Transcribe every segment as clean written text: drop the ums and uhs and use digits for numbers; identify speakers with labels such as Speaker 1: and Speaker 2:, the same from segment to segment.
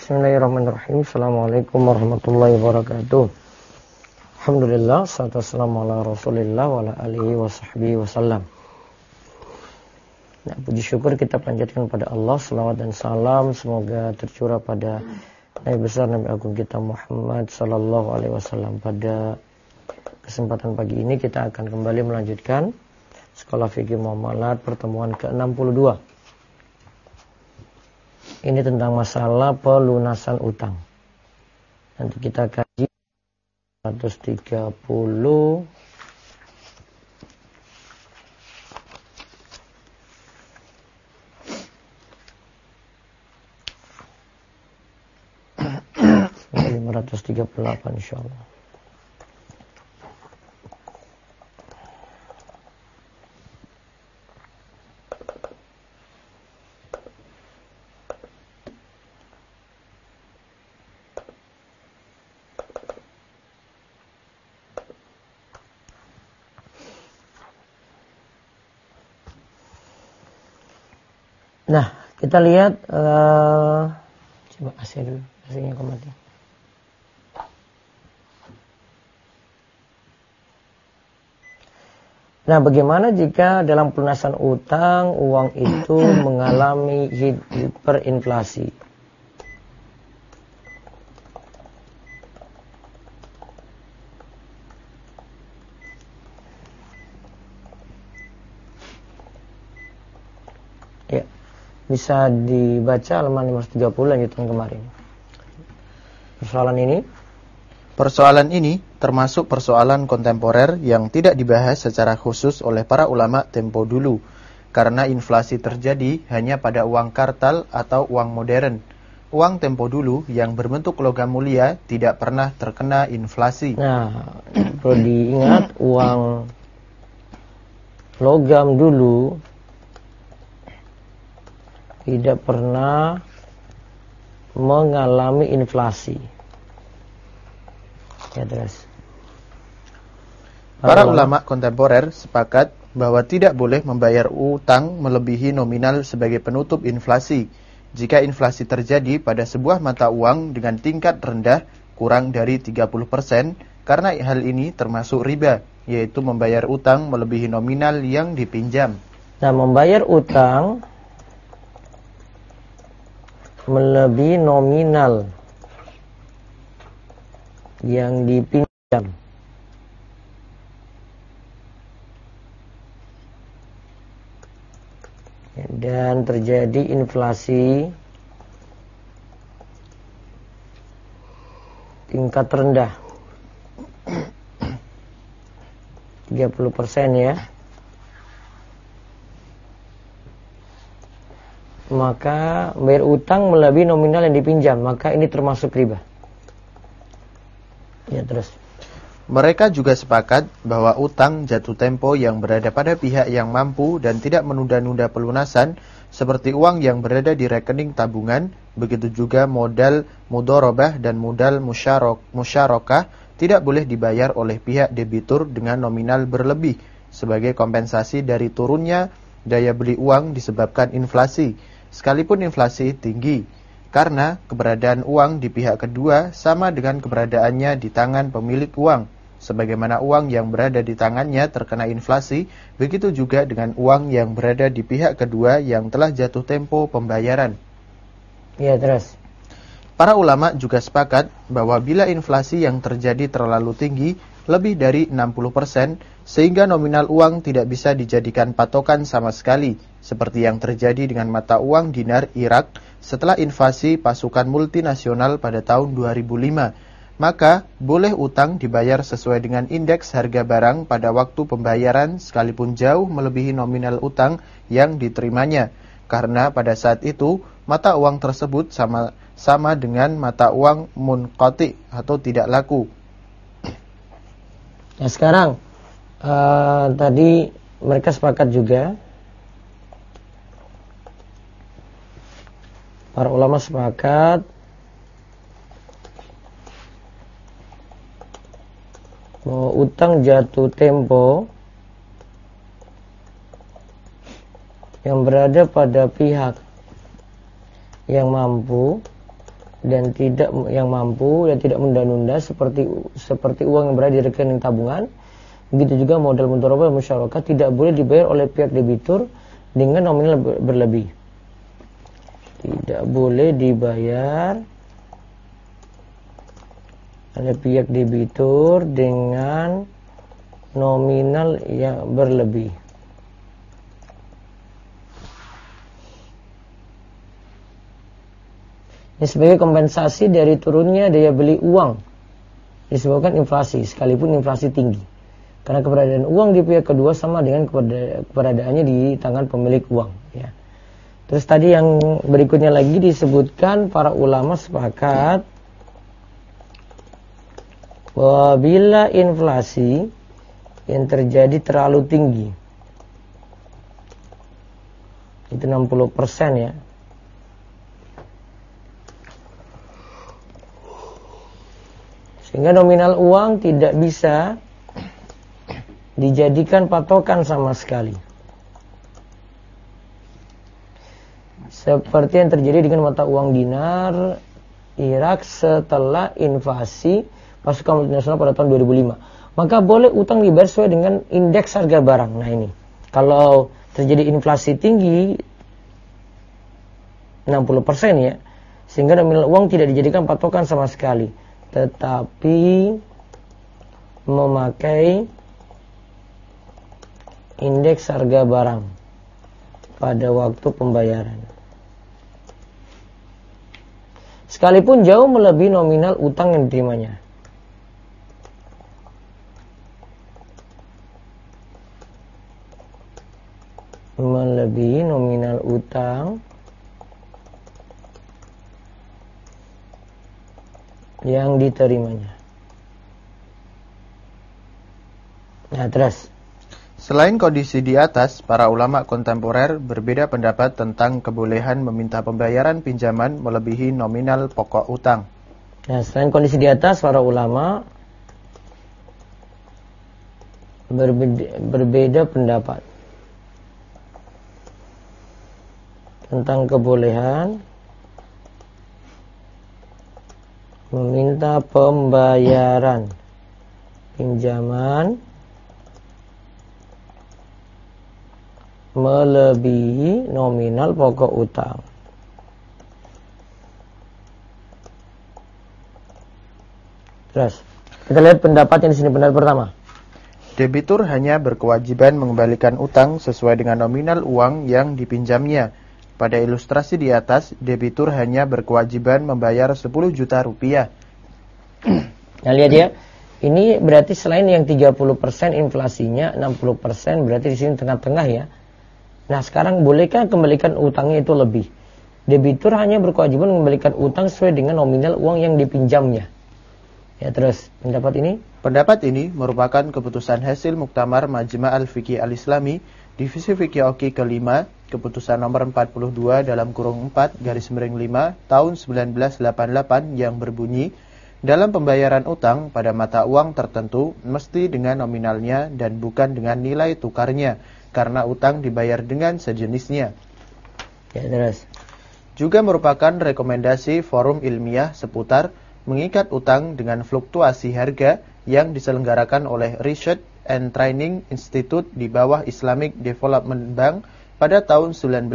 Speaker 1: Bismillahirrahmanirrahim. Assalamualaikum warahmatullahi wabarakatuh. Alhamdulillah, salatu wassalamu ala rasulillah wa ala alihi wa sahbihi wasallam. Nah, puji syukur kita panjatkan pada Allah, selawat dan salam semoga tercurah pada Nabi besar Nabi agung kita Muhammad sallallahu alaihi wasallam. Pada kesempatan pagi ini kita akan kembali melanjutkan Sekolah Fikih Muamalat pertemuan ke-62. Ini tentang masalah pelunasan utang. Nanti kita kaji 130 538 insyaallah. Nah, kita lihat coba AC dulu, AC-nya kembali. Nah, bagaimana jika dalam pelunasan utang uang itu mengalami hiperinflasi? Ya, bisa dibaca halaman 530 lanjutan kemarin.
Speaker 2: Persoalan ini termasuk persoalan kontemporer yang tidak dibahas secara khusus oleh para ulama tempo dulu, karena inflasi terjadi hanya pada uang kartal atau uang modern. Uang tempo dulu yang berbentuk logam mulia tidak pernah terkena inflasi.
Speaker 1: Nah, perlu diingat uang logam dulu tidak pernah mengalami inflasi. Ya, terus.
Speaker 2: Para ulama kontemporer sepakat bahwa tidak boleh membayar utang melebihi nominal sebagai penutup inflasi. Jika inflasi terjadi pada sebuah mata uang dengan tingkat rendah kurang dari 30%, karena hal ini termasuk riba, yaitu membayar utang melebihi nominal yang dipinjam.
Speaker 1: Nah, membayar utang melebihi nominal yang dipinjam dan terjadi inflasi tingkat rendah 30% ya, maka bayar utang melebihi nominal yang dipinjam, maka ini termasuk riba. Ya, terus.
Speaker 2: Mereka juga sepakat bahwa utang jatuh tempo yang berada pada pihak yang mampu dan tidak menunda-nunda pelunasan, seperti uang yang berada di rekening tabungan, begitu juga modal mudharabah dan modal musyarakah, tidak boleh dibayar oleh pihak debitur dengan nominal berlebih, sebagai kompensasi dari turunnya daya beli uang disebabkan inflasi, sekalipun inflasi tinggi. Karena keberadaan uang di pihak kedua sama dengan keberadaannya di tangan pemilik uang. Sebagaimana uang yang berada di tangannya terkena inflasi, begitu juga dengan uang yang berada di pihak kedua yang telah jatuh tempo pembayaran.
Speaker 1: Ya, terus.
Speaker 2: Para ulama juga sepakat bahwa bila inflasi yang terjadi terlalu tinggi, lebih dari 60%, sehingga nominal uang tidak bisa dijadikan patokan sama sekali, seperti yang terjadi dengan mata uang dinar Irak setelah invasi pasukan multinasional pada tahun 2005, maka boleh utang dibayar sesuai dengan indeks harga barang pada waktu pembayaran sekalipun jauh melebihi nominal utang yang diterimanya, karena pada saat itu mata uang tersebut sama dengan mata uang munqati atau tidak laku.
Speaker 1: Nah, sekarang tadi mereka sepakat juga, para ulama sepakat bahwa utang jatuh tempo yang berada pada pihak yang mampu dan tidak yang mampu dan tidak menunda-nunda seperti uang yang berada di rekening tabungan. Begitu juga modal mudharabah musyarakah tidak boleh dibayar oleh pihak debitur dengan nominal berlebih. Tidak boleh dibayar oleh pihak debitur dengan nominal yang berlebih. Ini sebagai kompensasi dari turunnya daya beli uang disebabkan inflasi, sekalipun inflasi tinggi. Karena keberadaan uang di pihak kedua sama dengan keberadaannya di tangan pemilik uang. Ya. Terus tadi yang berikutnya lagi disebutkan para ulama sepakat bahwa bila inflasi yang terjadi terlalu tinggi, itu 60% ya, sehingga nominal uang tidak bisa dijadikan patokan sama sekali. Seperti yang terjadi dengan mata uang dinar Irak setelah invasi pasukan multinasional pada tahun 2005. Maka boleh utang dibayar sesuai dengan indeks harga barang. Nah ini, kalau terjadi inflasi tinggi 60% ya, sehingga nominal uang tidak dijadikan patokan sama sekali, tetapi memakai indeks harga barang pada waktu pembayaran. Sekalipun jauh melebihi nominal utang yang diterimanya. Melebihi nominal utang yang diterimanya. Nah, terus.
Speaker 2: Selain kondisi di atas, para ulama kontemporer berbeda pendapat tentang kebolehan meminta pembayaran pinjaman melebihi nominal pokok utang.
Speaker 1: Nah, selain kondisi di atas, para ulama berbeda pendapat tentang kebolehan meminta pembayaran pinjaman melebihi nominal pokok utang. Terus, kita lihat pendapat yang di sini, pendapat pertama.
Speaker 2: Debitur hanya berkewajiban mengembalikan utang sesuai dengan nominal uang yang dipinjamnya. Pada ilustrasi di atas, debitur hanya berkewajiban membayar 10 juta rupiah.
Speaker 1: Nah, lihat ya. Ini berarti selain yang 30% inflasinya, 60% berarti di sini tengah-tengah ya. Nah, sekarang bolehkah kembalikan utangnya itu lebih? Debitur hanya berkewajiban mengembalikan utang sesuai dengan nominal uang yang dipinjamnya. Ya, terus pendapat ini?
Speaker 2: Pendapat ini merupakan keputusan hasil Muktamar Majma' Al-Fiqih Al-Islami Divisi Fikih Oki kelima, keputusan nomor 42 dalam kurung 4 garis miring 5 tahun 1988 yang berbunyi, dalam pembayaran utang pada mata uang tertentu mesti dengan nominalnya dan bukan dengan nilai tukarnya, karena utang dibayar dengan sejenisnya.
Speaker 1: Ya, terus.
Speaker 2: Juga merupakan rekomendasi forum ilmiah seputar mengikat utang dengan fluktuasi harga yang diselenggarakan oleh Research and Training Institute di bawah Islamic Development Bank pada tahun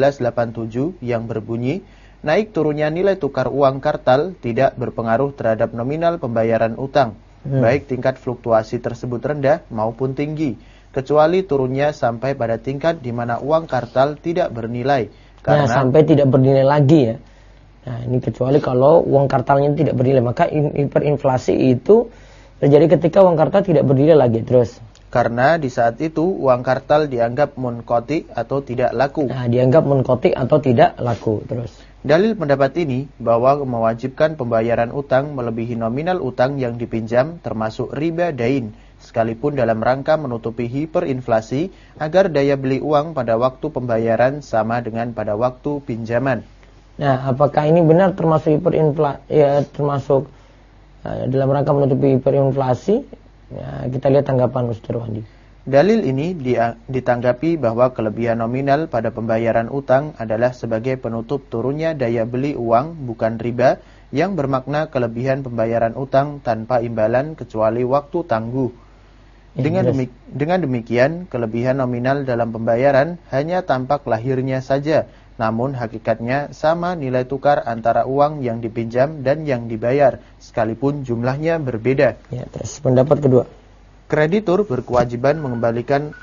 Speaker 2: 1987 yang berbunyi, naik turunnya nilai tukar uang kartal tidak berpengaruh terhadap nominal pembayaran utang, baik tingkat fluktuasi tersebut rendah maupun tinggi, kecuali turunnya sampai pada tingkat di mana uang kartal tidak bernilai.
Speaker 1: Karena sampai tidak bernilai lagi ya. Nah, ini kecuali kalau uang kartalnya tidak bernilai, maka hiperinflasi itu terjadi ketika uang kartal tidak bernilai lagi. Terus.
Speaker 2: Karena di saat itu uang kartal dianggap munqati atau tidak laku.
Speaker 1: Nah, dianggap munqati atau tidak laku. Terus.
Speaker 2: Dalil pendapat ini bahwa mewajibkan pembayaran utang melebihi nominal utang yang dipinjam termasuk riba dain, sekalipun dalam rangka menutupi hiperinflasi agar daya beli uang pada waktu pembayaran sama dengan pada waktu pinjaman.
Speaker 1: Nah, apakah ini benar termasuk hiperinflasi? Ya, termasuk dalam rangka menutupi hiperinflasi? Ya, kita lihat tanggapan Ustaz Wandi.
Speaker 2: Dalil ini ditanggapi bahwa kelebihan nominal pada pembayaran utang adalah sebagai penutup turunnya daya beli uang, bukan riba, yang bermakna kelebihan pembayaran utang tanpa imbalan kecuali waktu tangguh. Dengan demikian, kelebihan nominal dalam pembayaran hanya tampak lahirnya saja, namun hakikatnya sama nilai tukar antara uang yang dipinjam dan yang dibayar, sekalipun jumlahnya berbeda.
Speaker 1: Ya, terus pendapat kedua.
Speaker 2: Kreditur berkewajiban mengembalikan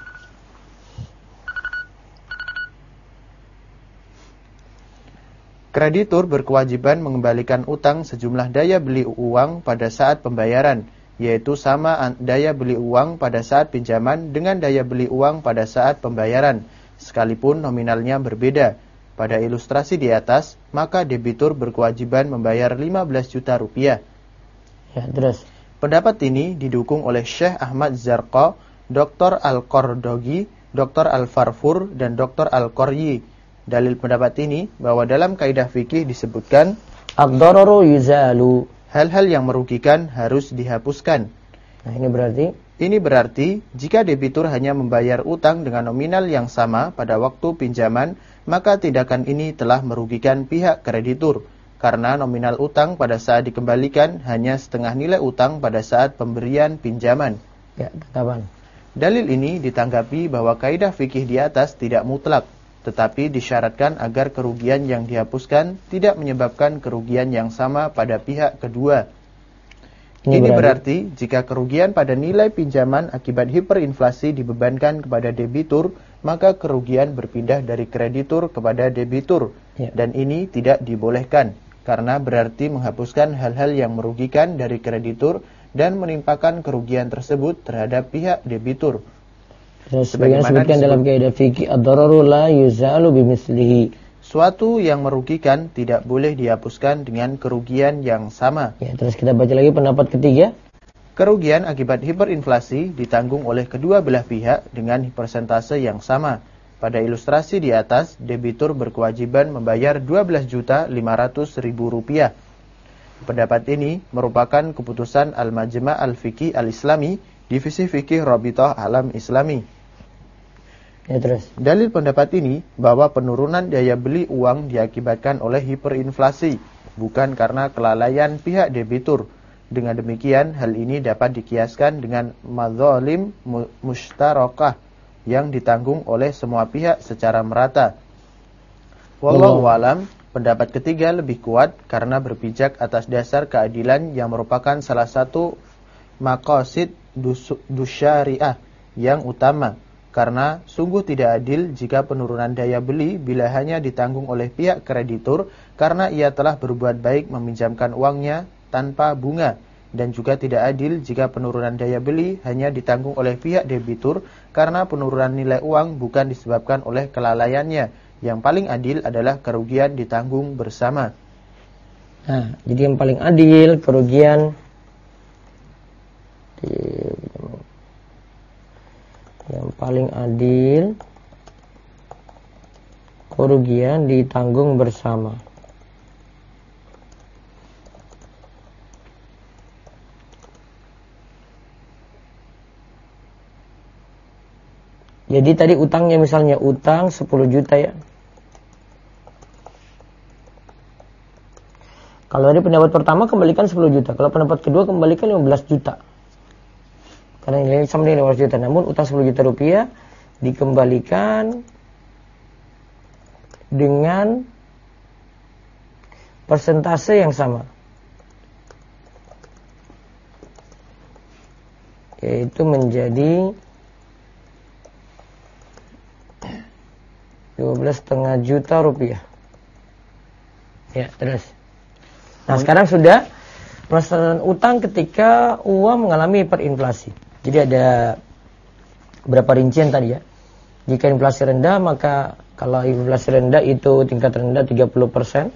Speaker 2: utang sejumlah daya beli uang pada saat pembayaran, yaitu sama daya beli uang pada saat pinjaman dengan daya beli uang pada saat pembayaran, sekalipun nominalnya berbeda. Pada ilustrasi di atas, maka debitur berkewajiban membayar 15 juta rupiah.
Speaker 1: Ya, terus.
Speaker 2: Pendapat ini didukung oleh Syekh Ahmad Zarqa, Dr. Al-Qardogi, Dr. Al-Farfur, dan Dr. Al-Qoryi. Dalil pendapat ini bahwa dalam kaidah fikih disebutkan
Speaker 1: ad-dararu yuzalu.
Speaker 2: Hal-hal yang merugikan harus dihapuskan.
Speaker 1: Nah, ini berarti
Speaker 2: jika debitur hanya membayar utang dengan nominal yang sama pada waktu pinjaman, maka tindakan ini telah merugikan pihak kreditur, karena nominal utang pada saat dikembalikan hanya setengah nilai utang pada saat pemberian pinjaman.
Speaker 1: Ya, tanggapan.
Speaker 2: Dalil ini ditanggapi bahwa kaidah fikih di atas tidak mutlak, tetapi disyaratkan agar kerugian yang dihapuskan tidak menyebabkan kerugian yang sama pada pihak kedua. Ini berarti jika kerugian pada nilai pinjaman akibat hiperinflasi dibebankan kepada debitur, maka kerugian berpindah dari kreditur kepada debitur.
Speaker 1: Ya.
Speaker 2: Dan ini tidak dibolehkan, karena berarti menghapuskan hal-hal yang merugikan dari kreditur dan menimpakan kerugian tersebut terhadap pihak debitur.
Speaker 1: Sebagaimana disebutkan dalam kaidah fikih, ad-dararu la yuzalu bimislihi.
Speaker 2: Suatu yang merugikan tidak boleh dihapuskan dengan kerugian yang sama.
Speaker 1: Ya, terus kita baca lagi pendapat ketiga.
Speaker 2: Kerugian akibat hiperinflasi ditanggung oleh kedua belah pihak dengan persentase yang sama. Pada ilustrasi di atas, debitur berkewajiban membayar 12.500.000 rupiah. Pendapat ini merupakan keputusan Al-Majma' Al-Fiqih Al-Islami, Divisi Fikih Rabithah Alam Islami.
Speaker 1: Ya, terus.
Speaker 2: Dalil pendapat ini bahwa penurunan daya beli uang diakibatkan oleh hiperinflasi, bukan karena kelalaian pihak debitur. Dengan demikian, hal ini dapat dikiaskan dengan madzalim mushtarakah yang ditanggung oleh semua pihak secara merata. Wallahu a'lam, pendapat ketiga lebih kuat karena berpijak atas dasar keadilan yang merupakan salah satu maqasid dusyariah yang utama. Karena sungguh tidak adil jika penurunan daya beli bila hanya ditanggung oleh pihak kreditur karena ia telah berbuat baik meminjamkan uangnya tanpa bunga, dan juga tidak adil jika penurunan daya beli hanya ditanggung oleh pihak debitur karena penurunan nilai uang bukan disebabkan oleh kelalaiannya. Yang paling adil adalah kerugian ditanggung bersama.
Speaker 1: Nah, jadi yang paling adil kerugian ditanggung bersama. Jadi tadi utangnya misalnya utang 10 juta ya. Kalau dari pendapat pertama kembalikan 10 juta. Kalau pendapat kedua kembalikan 15 juta. Karena nilainya sama dengan 15 juta. Namun utang 10 juta rupiah dikembalikan dengan persentase yang sama. Yaitu menjadi 12,5 juta rupiah. Ya, terus. Nah, sekarang sudah pelaksanaan utang ketika uang mengalami hiperinflasi. Jadi ada berapa rincian tadi ya. Jika inflasi rendah, maka kalau inflasi rendah itu tingkat rendah 30%,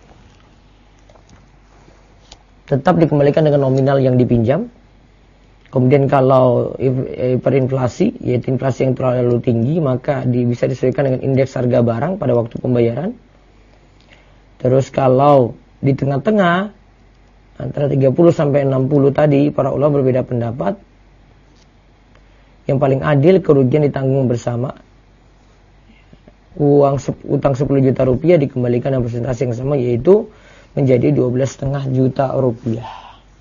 Speaker 1: tetap dikembalikan dengan nominal yang dipinjam. Kemudian kalau hiperinflasi, yaitu inflasi yang terlalu tinggi, maka bisa disesuaikan dengan indeks harga barang pada waktu pembayaran. Terus kalau di tengah-tengah antara 30 sampai 60 tadi, para ulama berbeda pendapat. Yang paling adil kerugian ditanggung bersama. Utang 10 juta rupiah dikembalikan dengan persentase yang sama, yaitu menjadi 12,5 juta rupiah.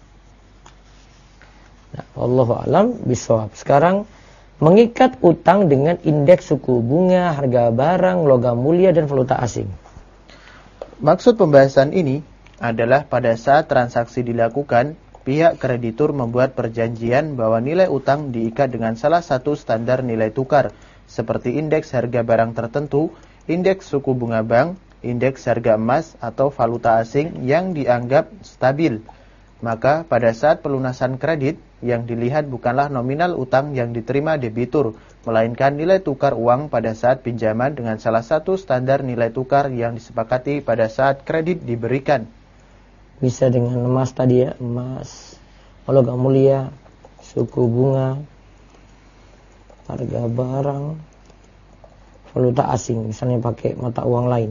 Speaker 1: Nah, wallahu alam bishawab. Sekarang mengikat utang dengan indeks suku bunga, harga barang, logam mulia dan valuta asing.
Speaker 2: Maksud pembahasan ini adalah pada saat transaksi dilakukan, pihak kreditur membuat perjanjian bahwa nilai utang diikat dengan salah satu standar nilai tukar, seperti indeks harga barang tertentu, indeks suku bunga bank, indeks harga emas atau valuta asing yang dianggap stabil. Maka pada saat pelunasan kredit, yang dilihat bukanlah nominal utang yang diterima debitur, melainkan nilai tukar uang pada saat pinjaman dengan salah satu standar nilai tukar yang disepakati pada saat kredit diberikan.
Speaker 1: Bisa dengan emas tadi ya, emas, logam mulia, suku bunga, harga barang, valuta asing, misalnya pakai mata uang lain.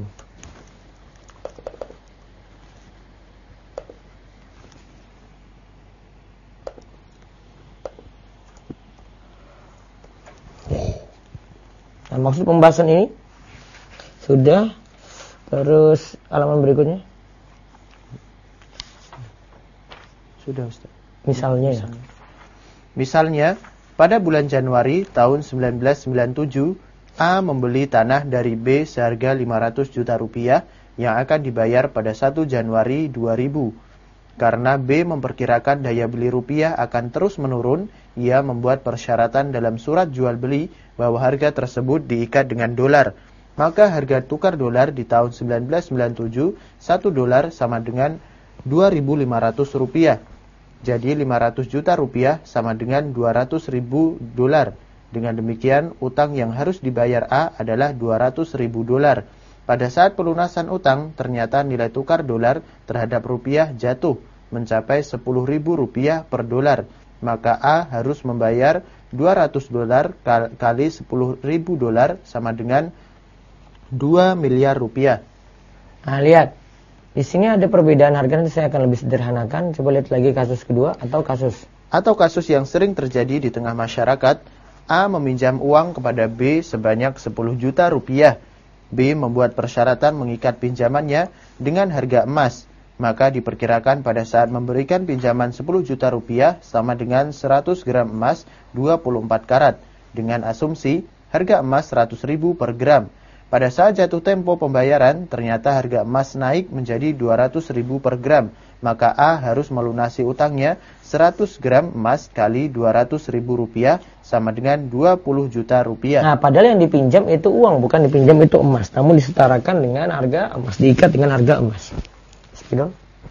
Speaker 1: Nah, maksud pembahasan ini sudah. Terus halaman berikutnya.
Speaker 2: Sudah, Ustaz. Misalnya, pada bulan Januari tahun 1997, A membeli tanah dari B seharga 500 juta rupiah yang akan dibayar pada 1 Januari 2000. Karena B memperkirakan daya beli rupiah akan terus menurun, ia membuat persyaratan dalam surat jual beli bahwa harga tersebut diikat dengan dolar. Maka harga tukar dolar di tahun 1997, 1 dolar sama dengan 2.500 rupiah. Jadi 500 juta rupiah sama dengan 200.000 dolar. Dengan demikian, utang yang harus dibayar A adalah 200.000 dolar. Pada saat pelunasan utang, ternyata nilai tukar dolar terhadap rupiah jatuh mencapai 10.000 rupiah per dolar. Maka A harus membayar 200 dolar kali 10.000 dolar sama dengan 2 miliar rupiah.
Speaker 1: Nah, lihat. Di sini ada perbedaan harga, nanti saya akan lebih sederhanakan. Coba lihat lagi kasus kedua
Speaker 2: Atau kasus yang sering terjadi di tengah masyarakat. A meminjam uang kepada B sebanyak 10 juta rupiah. B membuat persyaratan mengikat pinjamannya dengan harga emas. Maka diperkirakan pada saat memberikan pinjaman 10 juta rupiah sama dengan 100 gram emas 24 karat. Dengan asumsi harga emas 100.000 per gram. Pada saat jatuh tempo pembayaran, ternyata harga emas naik menjadi 200.000 per gram. Maka A harus melunasi utangnya 100 gram emas kali 200.000 rupiah sama dengan 20 juta rupiah.
Speaker 1: Nah, padahal yang dipinjam itu uang, bukan dipinjam itu emas. Namun disetarakan dengan harga emas, diikat dengan harga emas. Spidol.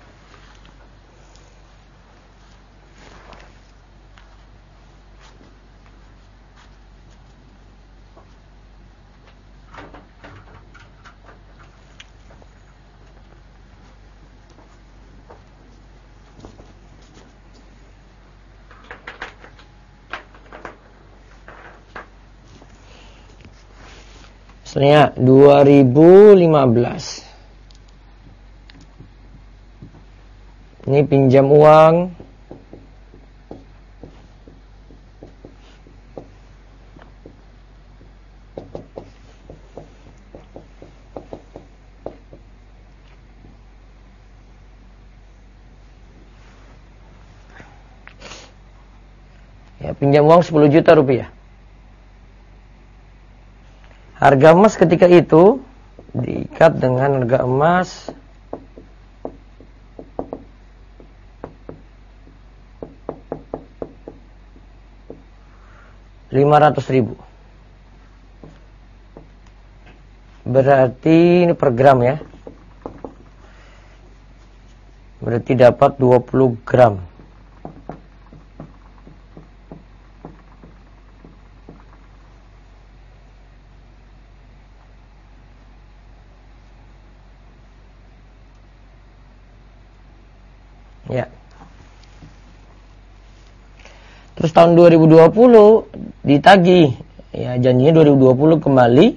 Speaker 1: Misalnya 2015. Ini pinjam uang. Ya, pinjam uang 10 juta rupiah. Harga emas ketika itu diikat dengan harga emas 500.000. Berarti ini per gram ya. Berarti dapat 20 gram. Ya. Terus tahun 2020 ditagih, ya janjinya 2020 kembali.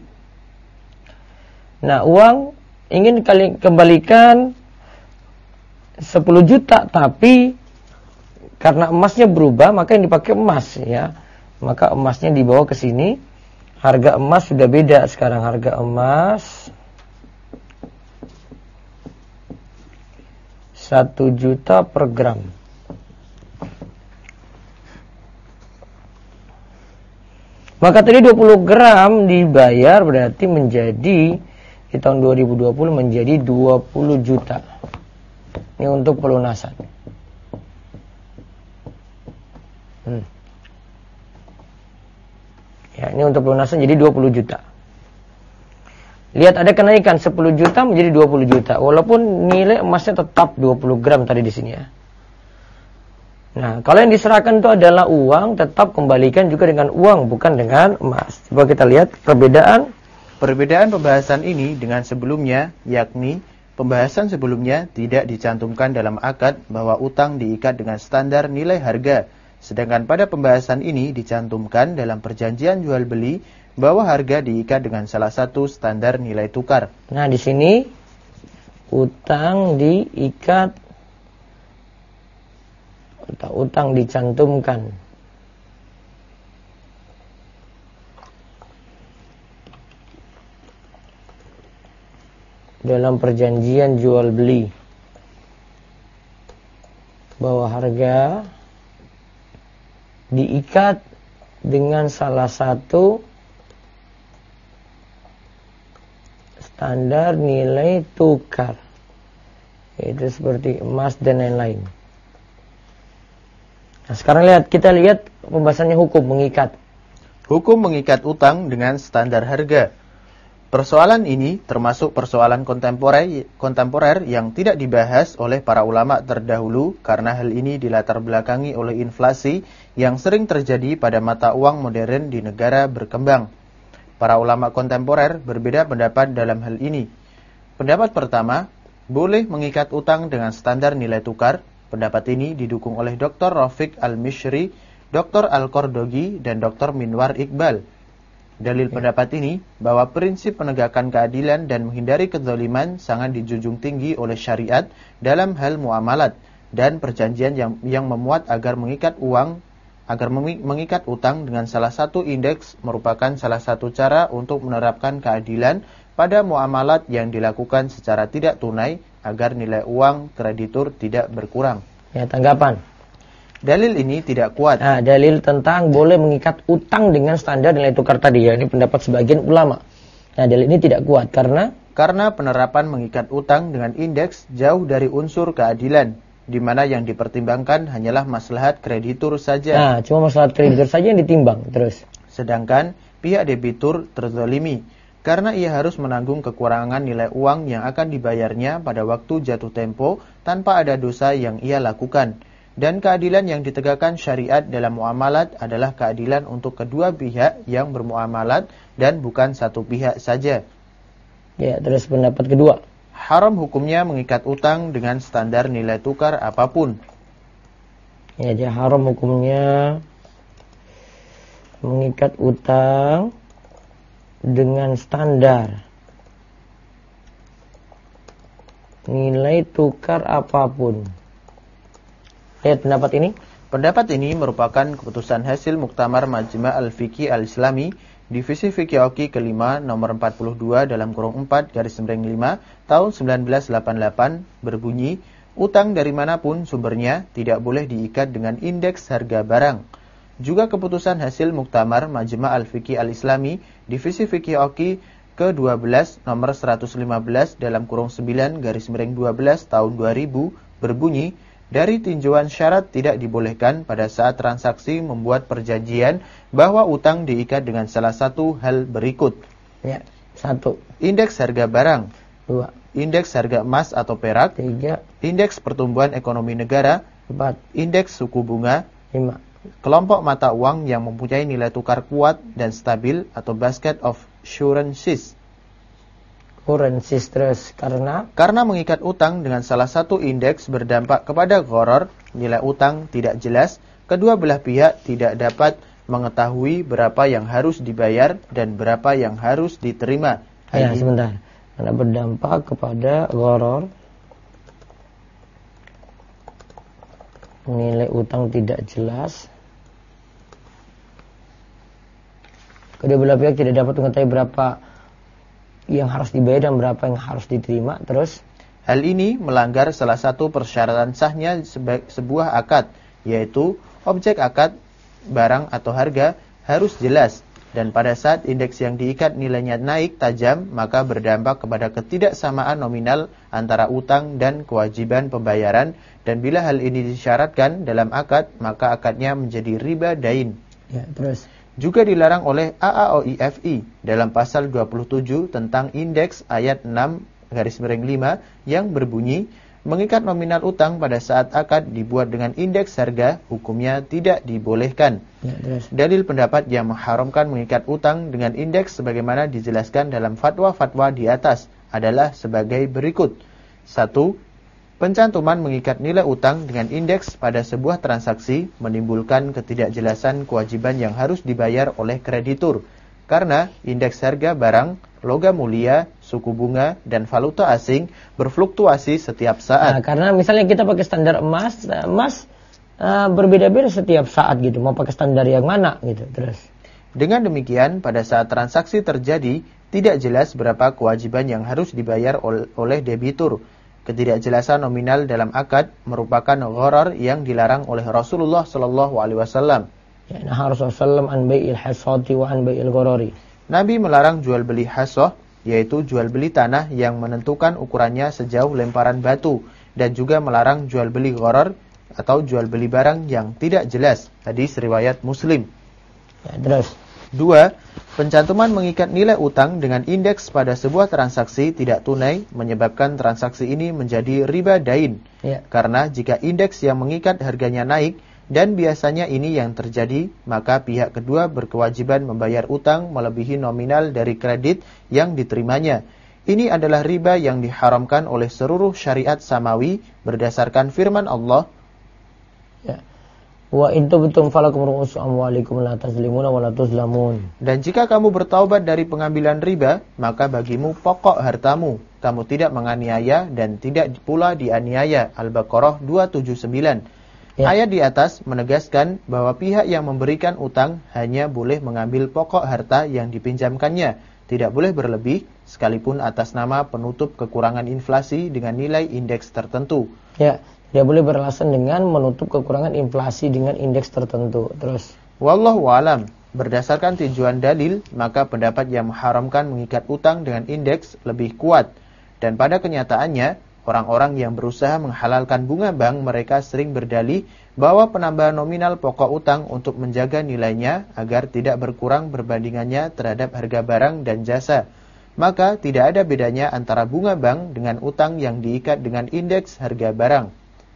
Speaker 1: Nah, uang ingin kembalikan 10 juta, tapi karena emasnya berubah, maka yang dipakai emas ya. Maka emasnya dibawa ke sini. Harga emas sudah beda sekarang. Harga emas 1 juta per gram. Maka tadi 20 gram dibayar berarti menjadi di tahun 2020 menjadi 20 juta. Ini untuk pelunasan. Ya, ini untuk pelunasan jadi 20 juta. Lihat ada kenaikan 10 juta menjadi 20 juta. Walaupun nilai emasnya tetap 20 gram tadi di sini ya. Nah, kalau yang diserahkan itu adalah uang, tetap kembalikan juga dengan uang, bukan dengan emas. Coba kita lihat perbedaan.
Speaker 2: Perbedaan pembahasan ini dengan sebelumnya, yakni pembahasan sebelumnya tidak dicantumkan dalam akad bahwa utang diikat dengan standar nilai harga. Sedangkan pada pembahasan ini dicantumkan dalam perjanjian jual beli bahwa harga diikat dengan salah satu standar nilai tukar.
Speaker 1: Nah, di sini utang diikat atau utang dicantumkan dalam perjanjian jual beli bahwa harga diikat dengan salah satu standar nilai tukar, yaitu seperti emas dan lain-lain. Nah, sekarang kita lihat pembahasannya hukum mengikat.
Speaker 2: Hukum mengikat utang dengan standar harga. Persoalan ini termasuk persoalan kontemporer yang tidak dibahas oleh para ulama terdahulu karena hal ini dilatar belakangi oleh inflasi yang sering terjadi pada mata uang modern di negara berkembang. Para ulama kontemporer berbeda pendapat dalam hal ini. Pendapat pertama, boleh mengikat utang dengan standar nilai tukar. Pendapat ini didukung oleh Dr. Rafiq Al-Mishri, Dr. Al-Qardogi, dan Dr. Minwar Iqbal. Dalil pendapat ini bahwa prinsip penegakan keadilan dan menghindari kezaliman sangat dijunjung tinggi oleh syariat dalam hal muamalat dan perjanjian yang memuat agar mengikat utang dengan salah satu indeks merupakan salah satu cara untuk menerapkan keadilan pada muamalat yang dilakukan secara tidak tunai agar nilai uang kreditur tidak berkurang.
Speaker 1: Ya, tanggapan.
Speaker 2: Dalil ini tidak kuat.
Speaker 1: Nah, dalil tentang boleh mengikat utang dengan standar nilai tukar tadi ya, ini pendapat sebagian ulama. Nah, dalil ini tidak kuat karena
Speaker 2: penerapan mengikat utang dengan indeks jauh dari unsur keadilan, di mana yang dipertimbangkan hanyalah maslahat kreditur saja.
Speaker 1: Nah, cuma maslahat kreditur saja yang ditimbang terus.
Speaker 2: Sedangkan pihak debitur terzalimi karena ia harus menanggung kekurangan nilai uang yang akan dibayarnya pada waktu jatuh tempo tanpa ada dosa yang ia lakukan. Dan keadilan yang ditegakkan syariat dalam muamalat adalah keadilan untuk kedua pihak yang bermuamalat dan bukan satu pihak saja.
Speaker 1: Ya, terus pendapat kedua.
Speaker 2: Haram hukumnya mengikat utang dengan standar nilai tukar apapun.
Speaker 1: Ya, dia haram hukumnya mengikat utang dengan standar nilai tukar apapun. Lihat pendapat ini.
Speaker 2: Pendapat ini merupakan keputusan hasil Muktamar Majma' Al-Fiqhi Al-Islami Divisi Fikih Oki ke-5 nomor 42 dalam kurung 4 /5 tahun 1988 berbunyi, utang dari manapun sumbernya tidak boleh diikat dengan indeks harga barang. Juga keputusan hasil Muktamar Majma' Al-Fiqhi Al-Islami Divisi Fikih Oki ke-12 nomor 115 dalam kurung 9 /12 tahun 2000 berbunyi, dari tinjauan syarat tidak dibolehkan pada saat transaksi membuat perjanjian bahwa utang diikat dengan salah satu hal berikut.
Speaker 1: Ya, 1.
Speaker 2: Indeks harga barang.
Speaker 1: 2.
Speaker 2: Indeks harga emas atau perak.
Speaker 1: 3.
Speaker 2: Indeks pertumbuhan ekonomi negara.
Speaker 1: 4.
Speaker 2: Indeks suku bunga.
Speaker 1: 5.
Speaker 2: Kelompok mata uang yang mempunyai nilai tukar kuat dan stabil atau basket of currencies.
Speaker 1: Currencies terus
Speaker 2: karena mengikat utang dengan salah satu indeks berdampak kepada gharar, nilai utang tidak jelas, kedua belah pihak tidak dapat mengetahui berapa yang harus dibayar dan berapa yang harus diterima.
Speaker 1: Ya, sebentar. Karena berdampak kepada gharar, nilai utang tidak jelas, kedua belah pihak tidak dapat mengetahui berapa yang harus dibayar dan berapa yang harus diterima. Terus
Speaker 2: Hal ini melanggar salah satu persyaratan sahnya sebuah akad, yaitu objek akad, barang atau harga harus jelas. Dan pada saat indeks yang diikat nilainya naik tajam, maka berdampak kepada ketidaksamaan nominal antara utang dan kewajiban pembayaran. Dan bila hal ini disyaratkan dalam akad, maka akadnya menjadi riba dain.
Speaker 1: Ya, terus.
Speaker 2: Juga dilarang oleh AAOIFI dalam pasal 27 tentang indeks ayat 6/5 yang berbunyi, mengikat nominal utang pada saat akad dibuat dengan indeks harga, hukumnya tidak dibolehkan.
Speaker 1: Ya,
Speaker 2: dalil pendapat yang mengharamkan mengikat utang dengan indeks sebagaimana dijelaskan dalam fatwa-fatwa di atas adalah sebagai berikut. 1. Pencantuman mengikat nilai utang dengan indeks pada sebuah transaksi menimbulkan ketidakjelasan kewajiban yang harus dibayar oleh kreditur. Karena indeks harga barang, logam mulia, suku bunga, dan valuta asing berfluktuasi setiap saat.
Speaker 1: Nah, karena misalnya kita pakai standar emas, berbeda-beda setiap saat gitu. Mau pakai standar yang mana gitu. Terus.
Speaker 2: Dengan demikian, pada saat transaksi terjadi, tidak jelas berapa kewajiban yang harus dibayar oleh debitur. Ketidakjelasan nominal dalam akad merupakan gharar yang dilarang oleh Rasulullah SAW.
Speaker 1: Ya, nah Rasulullah an bai'il hasati wa an bai'il gharari.
Speaker 2: Nabi melarang jual beli hasoh, yaitu jual beli tanah yang menentukan ukurannya sejauh lemparan batu, dan juga melarang jual beli gharar atau jual beli barang yang tidak jelas. Hadis riwayat Muslim.
Speaker 1: Ya, terus.
Speaker 2: 2. Pencantuman mengikat nilai utang dengan indeks pada sebuah transaksi tidak tunai menyebabkan transaksi ini menjadi riba dain.
Speaker 1: Ya.
Speaker 2: Karena jika indeks yang mengikat harganya naik, dan biasanya ini yang terjadi, maka pihak kedua berkewajiban membayar utang melebihi nominal dari kredit yang diterimanya. Ini adalah riba yang diharamkan oleh seluruh syariat samawi berdasarkan firman Allah.
Speaker 1: Ya. Wa in tubtum falakum ru'usu amwalikum la tazlimuna wa la tuzlamun.
Speaker 2: Dan jika kamu bertaubat dari pengambilan riba, maka bagimu pokok hartamu. Kamu tidak menganiaya dan tidak pula dianiaya. Al-Baqarah 279. Ya. Ayat di atas menegaskan bahwa pihak yang memberikan utang hanya boleh mengambil pokok harta yang dipinjamkannya. Tidak boleh berlebih, sekalipun atas nama penutup kekurangan inflasi dengan nilai indeks tertentu.
Speaker 1: Ya. Dia boleh beralasan dengan menutup kekurangan inflasi dengan indeks tertentu. Terus.
Speaker 2: Wallahu a'lam. Berdasarkan tinjauan dalil, maka pendapat yang mengharamkan mengikat utang dengan indeks lebih kuat. Dan pada kenyataannya, orang-orang yang berusaha menghalalkan bunga bank mereka sering berdalih bahwa penambahan nominal pokok utang untuk menjaga nilainya agar tidak berkurang perbandingannya terhadap harga barang dan jasa. Maka tidak ada bedanya antara bunga bank dengan utang yang diikat dengan indeks harga barang.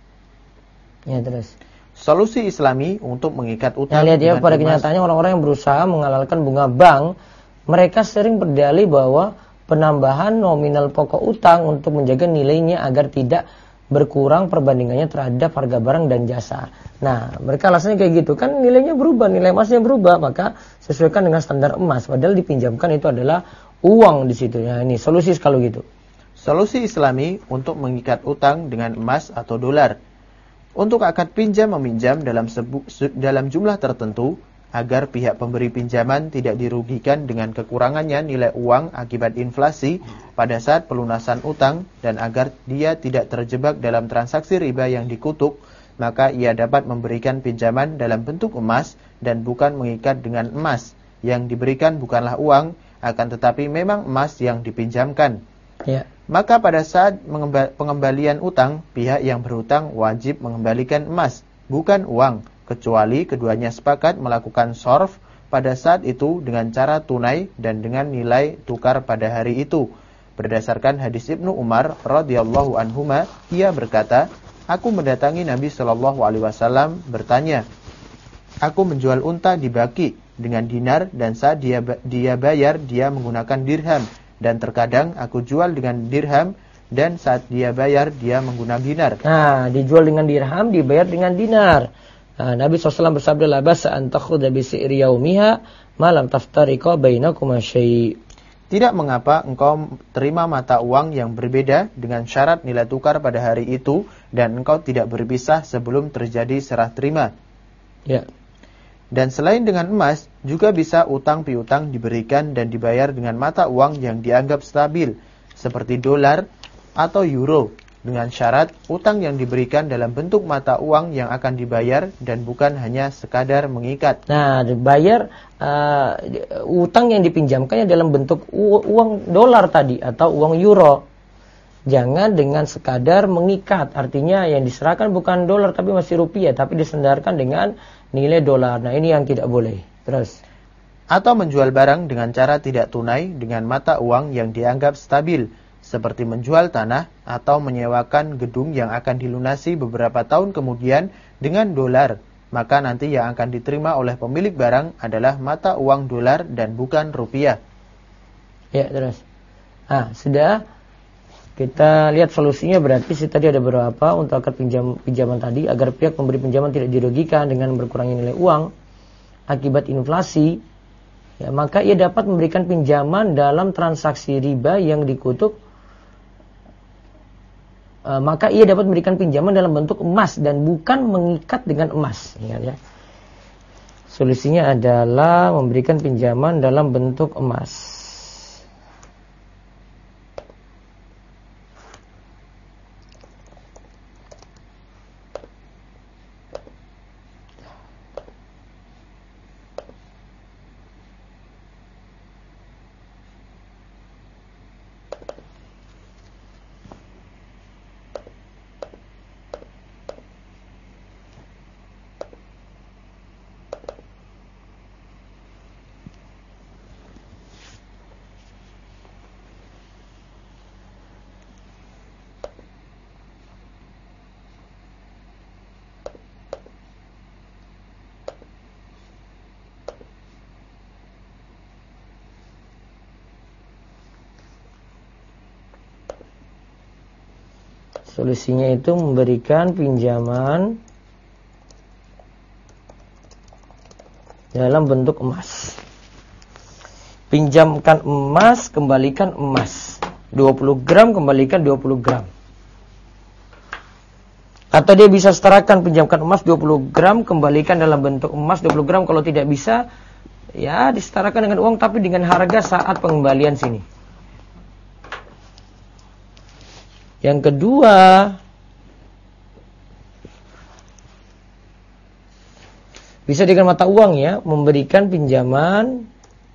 Speaker 1: Ya, terus.
Speaker 2: Solusi Islami untuk mengikat utang.
Speaker 1: Nah, lihat ya, pada kenyataannya orang-orang yang berusaha menghalalkan bunga bank, mereka sering berdalih bahwa penambahan nominal pokok utang untuk menjaga nilainya agar tidak berkurang perbandingannya terhadap harga barang dan jasa. Nah, mereka alasannya kayak gitu, kan nilainya berubah, nilai emasnya berubah, maka sesuaikan dengan standar emas. Padahal dipinjamkan itu adalah uang di situ. Nah, ini solusi kalau gitu.
Speaker 2: Solusi Islami untuk mengikat utang dengan emas atau dolar. Untuk akad pinjam-meminjam dalam jumlah tertentu, agar pihak pemberi pinjaman tidak dirugikan dengan kekurangannya nilai uang akibat inflasi pada saat pelunasan utang, dan agar dia tidak terjebak dalam transaksi riba yang dikutuk, maka ia dapat memberikan pinjaman dalam bentuk emas dan bukan mengikat dengan emas. Yang diberikan bukanlah uang, akan tetapi memang emas yang dipinjamkan.
Speaker 1: Ya.
Speaker 2: Maka pada saat pengembalian utang, pihak yang berhutang wajib mengembalikan emas, bukan uang, kecuali keduanya sepakat melakukan shorf pada saat itu dengan cara tunai dan dengan nilai tukar pada hari itu. Berdasarkan hadis Ibnu Umar radhiyallahu anhuma, ia berkata, aku mendatangi Nabi SAW bertanya, aku menjual unta di Baki dengan dinar, dan saat dia bayar dia menggunakan dirham. Dan terkadang aku jual dengan dirham, dan saat dia bayar dia menggunakan dinar.
Speaker 1: Nah, dijual dengan dirham, dibayar dengan dinar. Nah, Nabi SAW bersabda, la basa an takhudha bi si'ri yaumiha ma lam taftariqa bainakuma syai'.
Speaker 2: Tidak mengapa engkau terima mata uang yang berbeda dengan syarat nilai tukar pada hari itu, dan engkau tidak berpisah sebelum terjadi serah terima.
Speaker 1: Ya.
Speaker 2: Dan selain dengan emas, juga bisa utang piutang diberikan dan dibayar dengan mata uang yang dianggap stabil, seperti dolar, atau euro, dengan syarat utang yang diberikan dalam bentuk mata uang yang akan dibayar dan bukan hanya sekadar mengikat.
Speaker 1: Nah, dibayar utang yang dipinjamkannya dalam bentuk uang dolar tadi atau uang euro. Jangan dengan sekadar mengikat, artinya yang diserahkan bukan dolar tapi masih rupiah, tapi disandarkan dengan nilai dolar. Nah, ini yang tidak boleh. Terus.
Speaker 2: Atau menjual barang dengan cara tidak tunai dengan mata uang yang dianggap stabil, seperti menjual tanah atau menyewakan gedung yang akan dilunasi beberapa tahun kemudian dengan dolar. Maka nanti yang akan diterima oleh pemilik barang adalah mata uang dolar dan bukan rupiah.
Speaker 1: Ya, terus. Nah, sudah. Kita lihat solusinya, berarti tadi ada beberapa untuk akad pinjaman tadi agar pihak pemberi pinjaman tidak dirugikan dengan berkurangnya nilai uang akibat inflasi. Ya, maka ia dapat memberikan pinjaman dalam transaksi riba yang dikutuk. Maka ia dapat memberikan pinjaman dalam bentuk emas dan bukan mengikat dengan emas. Ingat ya. Solusinya adalah memberikan pinjaman dalam bentuk emas. Solusinya itu memberikan pinjaman dalam bentuk emas. Pinjamkan emas, kembalikan emas. 20 gram, kembalikan 20 gram. Atau dia bisa setarakan, pinjamkan emas 20 gram, kembalikan dalam bentuk emas 20 gram. Kalau tidak bisa, ya disetarakan dengan uang tapi dengan harga saat pengembalian sini. Yang kedua, bisa dengan mata uang ya, memberikan pinjaman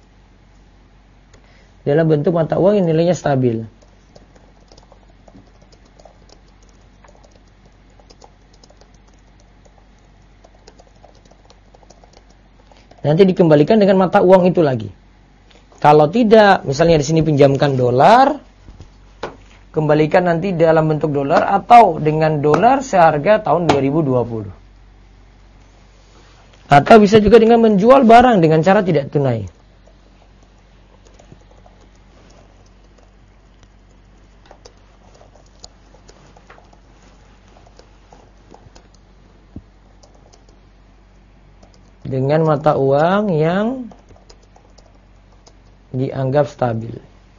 Speaker 1: dalam bentuk mata uang yang nilainya stabil. Nanti dikembalikan dengan mata uang itu lagi. Kalau tidak, misalnya di sini pinjamkan dolar, kembalikan nanti dalam bentuk dolar atau dengan dolar seharga tahun 2020. Atau bisa juga dengan menjual barang dengan cara tidak tunai. Dengan mata uang yang dianggap stabil.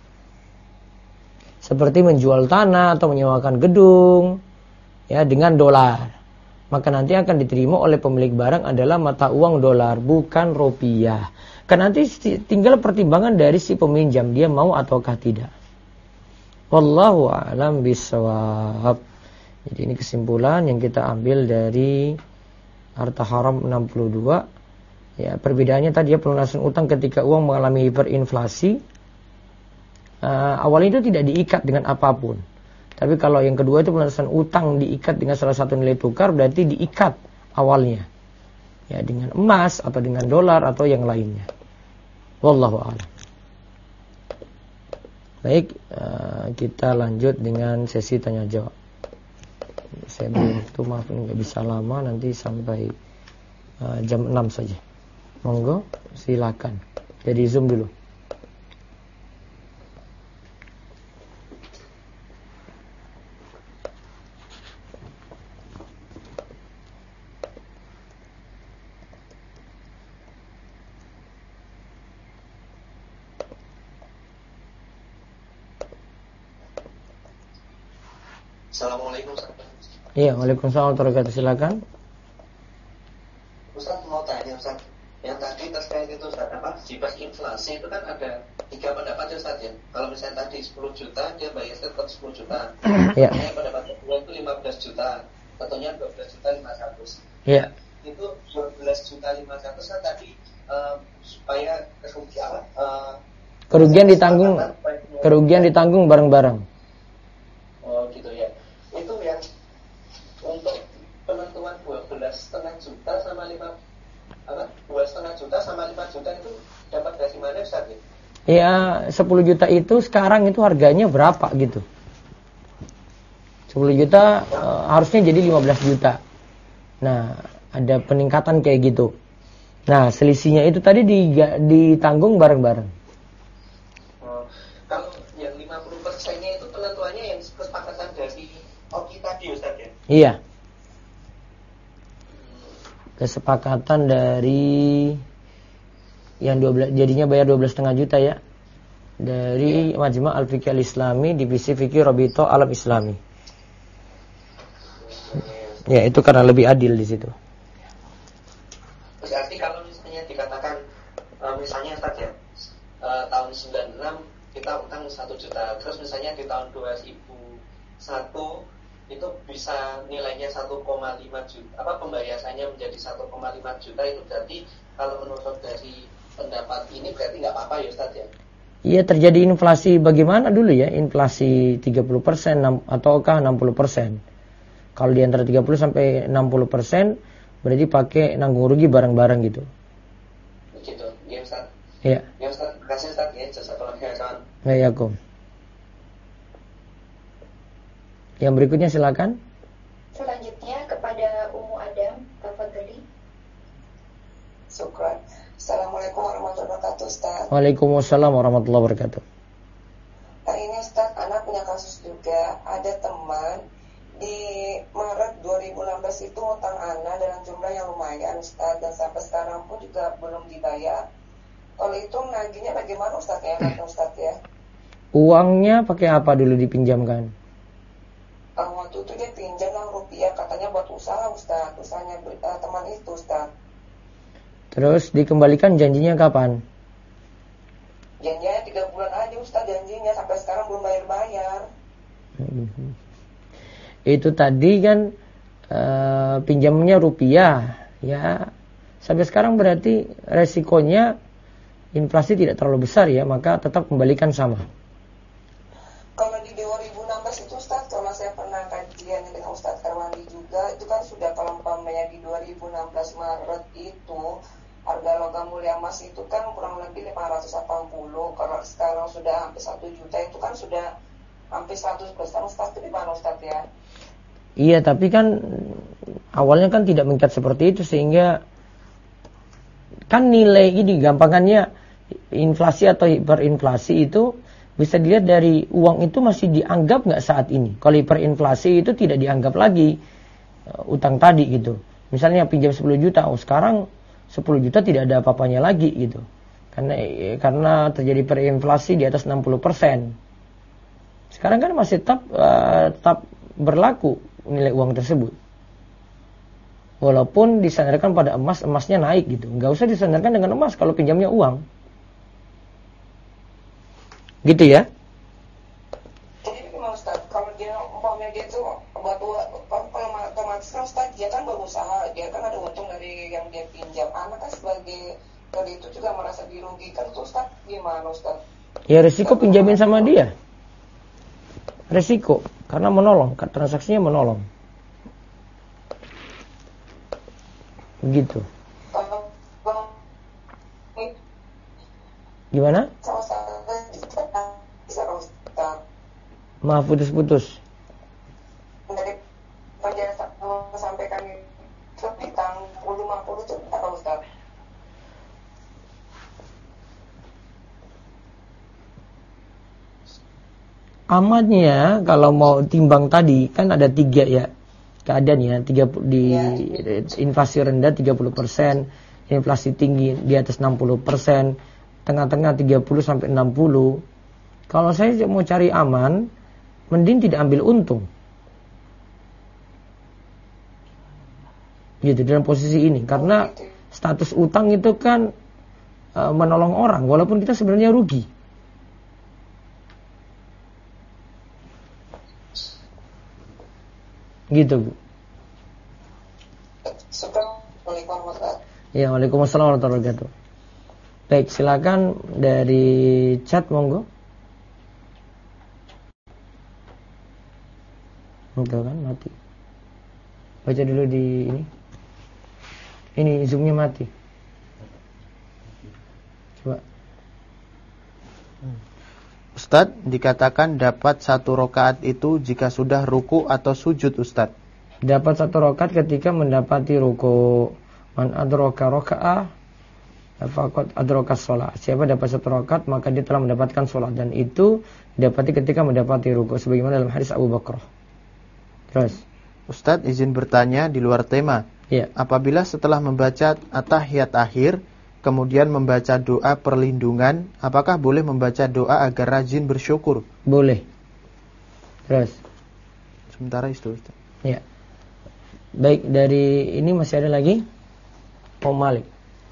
Speaker 1: Seperti menjual tanah atau menyewakan gedung ya dengan dolar. Maka nanti akan diterima oleh pemilik barang adalah mata uang dolar, bukan rupiah. Karena nanti tinggal pertimbangan dari si peminjam, dia mau ataukah tidak. Wallahu a'lam bishawab. Jadi ini kesimpulan yang kita ambil dari Harta Haram 62. Ya, perbedaannya tadi ya, pelunasan utang ketika uang mengalami hiperinflasi. Awalnya itu tidak diikat dengan apapun. Tapi kalau yang kedua itu pelunasan utang diikat dengan salah satu nilai tukar, berarti diikat awalnya. Ya, dengan emas atau dengan dolar atau yang lainnya. Wallahu a'lam. Baik, kita lanjut dengan sesi tanya jawab. Saya belum waktu, maaf ini nggak bisa lama, nanti sampai jam 6 saja. Monggo, silakan. Jadi Zoom dulu.
Speaker 3: Assalamualaikum.
Speaker 1: Iya, waalaikumsalam warahmatullahi wabarakatuh. Silakan.
Speaker 3: Ustaz mau tanya, Ustaz. Yang tadi terkait itu Ustaz, sifat inflasi itu kan ada 3 pendapat ya Ustaz ya. Kalau misalnya tadi 10 juta dia bayar tetap 10 juta.
Speaker 1: Ya.
Speaker 3: Yang pendapat kedua itu 15 juta. Tentunya 12 juta 500.
Speaker 1: Ya.
Speaker 3: Itu 12 juta 500 kan tadi supaya
Speaker 1: kerugian ditanggung bareng-bareng.
Speaker 3: Oh gitu ya. Itu yang untuk penentuan 12,5 juta sama 2,5 juta sama 5 juta itu dapat dari mana Ustaz?
Speaker 1: Ya 10 juta itu sekarang itu harganya berapa gitu. 10 juta harusnya jadi 15 juta. Nah, ada peningkatan kayak gitu. Nah, selisihnya itu tadi ditanggung bareng-bareng.
Speaker 3: Kalau yang 50%-nya itu penentuannya yang kesepakatan dari Oki tadi Ustaz ya?
Speaker 1: Iya. Kesepakatan dari yang 12 jadinya bayar 12,5 juta ya. Dari Majma' Al-Fiqh Al-Islami Divisi Fikih Rabito Alam Islami. Ya, itu karena lebih adil di situ.
Speaker 3: Berarti kalau misalnya dikatakan misalnya Ustaz ya, tahun 96 kita utang 1 juta, terus misalnya di tahun 2001 itu bisa nilainya 1,5 juta, pembayarannya menjadi 1,5 juta, itu berarti kalau menurut dari pendapat ini berarti nggak apa-apa ya Ustaz ya?
Speaker 1: Iya, terjadi inflasi bagaimana dulu ya? Inflasi 30% ataukah 60%? Kalau di antara 30 sampai 60% berarti pakai nanggung rugi bareng-bareng gitu.
Speaker 3: Begitu, ya Ustaz.
Speaker 1: Iya.
Speaker 3: Ya Ustaz, terima kasih Ustaz ya, jazakallahu khairan.
Speaker 1: Ya, Kom. Yang berikutnya silakan.
Speaker 4: Selanjutnya kepada Ummu Adam, tafadhali.
Speaker 5: Syukran. Assalamualaikum warahmatullahi wabarakatuh, Ustaz.
Speaker 1: Waalaikumsalam warahmatullahi wabarakatuh.
Speaker 5: Ini Ustaz, anak punya kasus juga. Ada teman di Maret 2016 itu utang anak dengan jumlah yang lumayan, Ustaz, dan sampai sekarang pun juga belum dibayar. Kalau itu nagihnya bagaimana Ustaz ya, Ustaz ya?
Speaker 1: Uangnya pakai apa dulu dipinjamkan?
Speaker 5: Waktu itu dia pinjam lah rupiah, katanya buat usaha Ustaz, usahanya teman itu Ustaz.
Speaker 1: Terus dikembalikan janjinya kapan?
Speaker 5: Janjinya 3 bulan aja Ustaz, janjinya sampai sekarang belum bayar-bayar.
Speaker 1: Itu tadi kan pinjamnya rupiah ya. Sampai sekarang berarti resikonya inflasi tidak terlalu besar ya, maka tetap kembalikan sama.
Speaker 5: Kalau di 2016 itu Ustaz, kalau saya pernah kajian dengan Ustaz Karwandi juga, itu kan sudah kalau umpamanya di 2016 Maret itu harga logam mulia emas itu kan kurang lebih 580. Kalau sekarang sudah hampir 1 juta itu kan sudah hampir 100% Ustaz. Itu gimana Ustaz ya?
Speaker 1: Iya, tapi kan awalnya kan tidak mengikat seperti itu, sehingga kan nilai ini gampangannya inflasi atau hiperinflasi itu bisa dilihat dari uang itu masih dianggap nggak saat ini. Kalau hiperinflasi itu tidak dianggap lagi utang tadi gitu. Misalnya pinjam 10 juta, sekarang 10 juta tidak ada apa-apanya lagi gitu. Karena terjadi hiperinflasi di atas 60%. Sekarang kan masih tetap berlaku nilai uang tersebut. Walaupun disandarkan pada emas, emasnya naik gitu. Nggak usah disandarkan dengan emas kalau pinjamnya uang. Gitu ya.
Speaker 5: Jadi gimana Ustaz, kalau dia umpamanya dia tuh buat kalau otomatis kan Ustaz, dia kan berusaha, dia kan ada untung dari yang dia pinjam. Anak kan sebagai tadi itu juga merasa dirugikan tuh Ustaz, gimana Ustaz?
Speaker 1: Ya resiko pinjamin sama dia. Resiko karena menolong, transaksinya menolong. Begitu. Gimana? Maaf, putus-putus.
Speaker 5: Dari penjelasan sampai kami lebih tanggung 50 itu apa Ustaz?
Speaker 1: Amannya kalau mau timbang tadi kan ada 3 ya keadaannya, 30 di inflasi rendah 30%, inflasi tinggi di atas 60%, tengah-tengah 30 sampai 60. Kalau saya mau cari aman, mending tidak ambil untung. Gitu dalam posisi ini, karena status utang itu kan menolong orang walaupun kita sebenarnya rugi. Gitu, Bu. Ya, waalaikumsalam warahmatullahi wabarakatuh. Baik, silakan dari chat, monggo. Enggak kan, mati. Baca dulu di ini. Ini zoomnya mati. Coba.
Speaker 2: Ustadz, dikatakan dapat 1 rakaat itu jika sudah ruku atau sujud, Ustadz.
Speaker 1: Dapat 1 rakaat ketika mendapati ruku. Man adraka raka'ah faqad adraka shalah. Siapa dapat 1 rakaat maka dia telah mendapatkan salat, dan itu didapati ketika mendapati ruku sebagaimana dalam hadis Abu Bakrah. Terus,
Speaker 2: Ustadz, izin bertanya di luar tema.
Speaker 1: Iya.
Speaker 2: Apabila setelah membaca at-tahiyat akhir kemudian membaca doa perlindungan, apakah boleh membaca doa agar rajin bersyukur?
Speaker 1: Boleh. Terus.
Speaker 2: Sementara itu, Ustaz.
Speaker 1: Ya. Baik, dari ini masih ada lagi? Om Malik.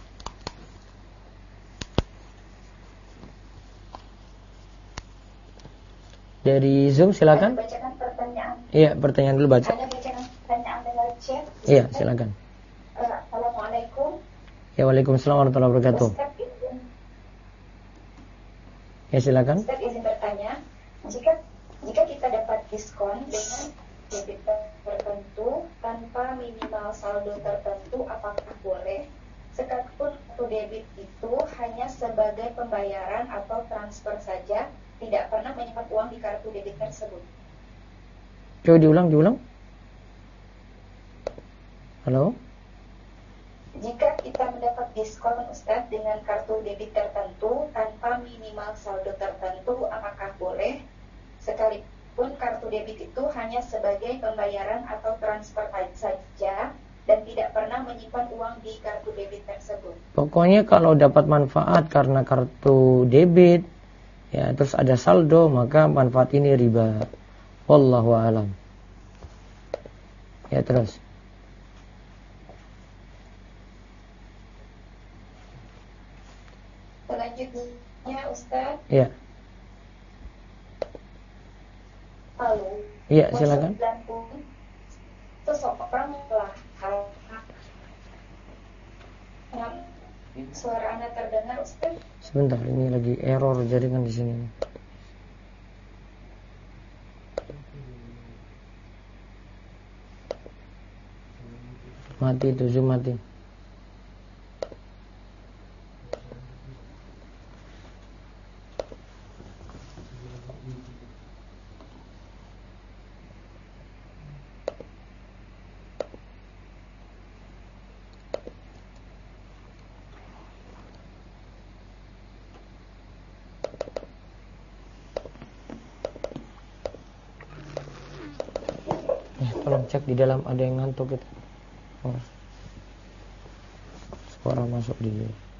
Speaker 1: Dari Zoom silakan.
Speaker 4: Ada bacakan pertanyaan.
Speaker 1: Iya, pertanyaan dulu baca.
Speaker 4: Ada bacakan pertanyaan lewat chat.
Speaker 1: Iya, silakan.
Speaker 4: Assalamualaikum.
Speaker 1: Ya, waalaikumsalam warahmatullahi wabarakatuh.
Speaker 4: Ustaz izin,
Speaker 1: Ya, silakan.
Speaker 4: Ustaz izin bertanya, jika kita dapat diskon dengan debit tertentu tanpa minimal saldo tertentu, apakah boleh? Sekalipun kartu debit itu hanya sebagai pembayaran atau transfer saja, tidak pernah menyimpan uang di kartu debit tersebut.
Speaker 1: Coba diulang. Halo?
Speaker 4: Jika kita mendapat diskon, Ustaz, dengan kartu debit tertentu tanpa minimal saldo tertentu, apakah boleh? Sekalipun kartu debit itu hanya sebagai pembayaran atau transfer saja dan tidak pernah menyimpan uang di kartu debit tersebut.
Speaker 1: Pokoknya kalau dapat manfaat karena kartu debit, ya terus ada saldo, maka manfaat ini riba. Wallahu a'lam. Ya, terus.
Speaker 4: Selanjutnya, Ustaz.
Speaker 1: Ya.
Speaker 4: Lalu.
Speaker 1: Iya, silakan.
Speaker 4: Seseorang telah suara Anda terdengar, Ustaz.
Speaker 1: Sebentar, ini lagi error jaringan di sini. Mati itu, Zoom mati. Tolong cek di dalam ada yang ngantuk gitu. Oh. Suara masuk di.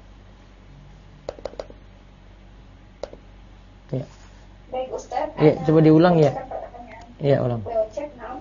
Speaker 1: Ya.
Speaker 4: Baik, Ustaz.
Speaker 1: Iya, coba diulang ya. Iya, ulang.
Speaker 4: Cek now.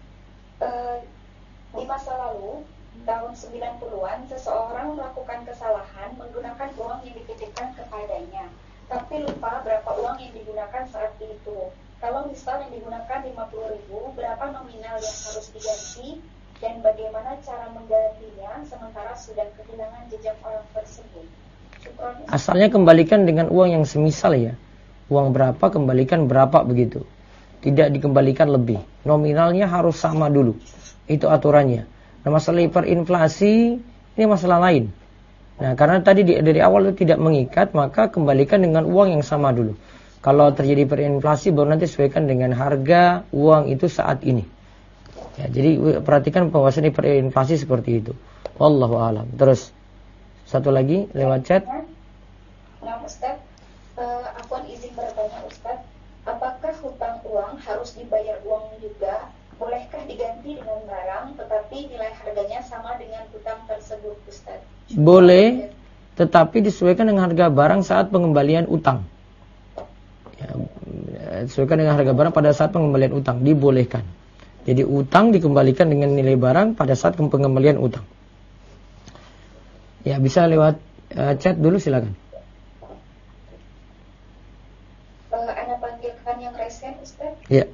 Speaker 4: Di masa lalu, tahun 90-an, seseorang melakukan kesalahan menggunakan uang yang dititipkan kepadanya, tapi lupa berapa uang yang digunakan saat itu. Kalau misal yang digunakan 50.000, berapa nominal yang harus diganti dan bagaimana cara menggantinya sementara sudah kehilangan jejak orang tersebut?
Speaker 1: Asalnya kembalikan dengan uang yang semisal ya. Uang berapa kembalikan berapa begitu. Tidak dikembalikan lebih. Nominalnya harus sama dulu. Itu aturannya. Nah, masalah hiperinflasi ini masalah lain. Nah, karena tadi dari awal itu tidak mengikat, maka kembalikan dengan uang yang sama dulu. Kalau terjadi hiperinflasi baru nanti sesuaikan dengan harga uang itu saat ini. Ya, jadi perhatikan penguasaan hiperinflasi seperti itu. Wallahu a'lam. Terus satu lagi lewat chat.
Speaker 4: Nah, Ustaz, aku izin bertanya, Ustaz, apakah hutang uang harus dibayar uang juga? Bolehkah diganti dengan barang tetapi nilai harganya sama dengan hutang tersebut, Ustaz?
Speaker 1: Boleh, tetapi disesuaikan dengan harga barang saat pengembalian utang. Ya, sesuaikan dengan harga barang pada saat pengembalian utang, dibolehkan. Jadi utang dikembalikan dengan nilai barang pada saat pengembalian utang. Ya, bisa lewat chat dulu, silakan.
Speaker 4: Ana panggilkan yang resen, Ustaz.
Speaker 1: Ya.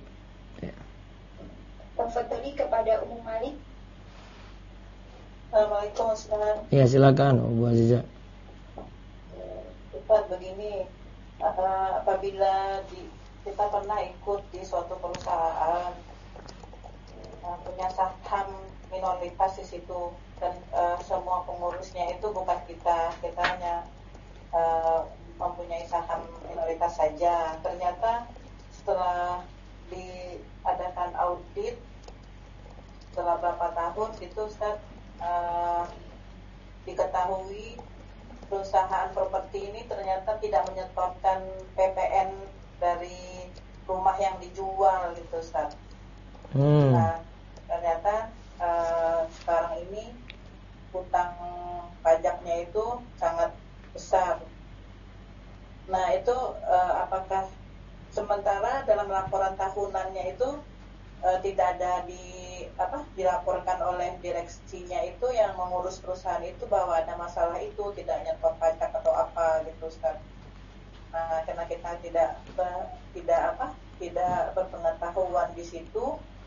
Speaker 4: Tafadhali kepada Ummu Malik.
Speaker 5: Assalamualaikum Ustaz.
Speaker 1: Ya, silakan Bu Aziza.
Speaker 5: Ustaz, begini, apabila kita pernah ikut di suatu perusahaan punya saham minoritas di situ, dan semua pengurusnya itu bukan kita hanya mempunyai saham minoritas saja. Ternyata setelah diadakan audit setelah berapa tahun itu Ustaz, diketahui perusahaan properti ini ternyata tidak menyetorkan PPN dari rumah yang dijual gitu Ustaz. Nah, ternyata sekarang ini hutang pajaknya itu sangat besar. Nah, itu apakah sementara dalam laporan tahunannya itu tidak ada dilaporkan oleh direksinya itu yang mengurus perusahaan itu bahwa ada masalah itu, tidak nyetor pajak atau apa gitu Ustaz. Nah, karena kita tidak berpengetahuan di situ,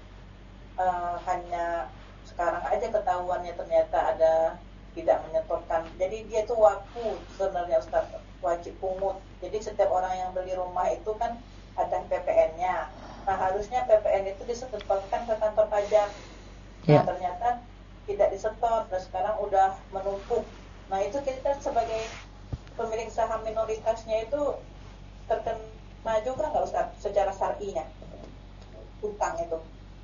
Speaker 5: hanya sekarang aja ketahuannya ternyata ada tidak menyetorkan. Jadi dia itu waku sebenarnya Ustaz, wajib pungut. Jadi setiap orang yang beli rumah itu kan ada PPN-nya. Nah, harusnya PPN itu disetorkan ke kantor pajak. Nah, ternyata tidak disetor dan sekarang udah menumpuk. Nah, itu kita sebagai pemilik saham minoritasnya itu terkena juga nggak Ustaz secara syar'inya hutang itu?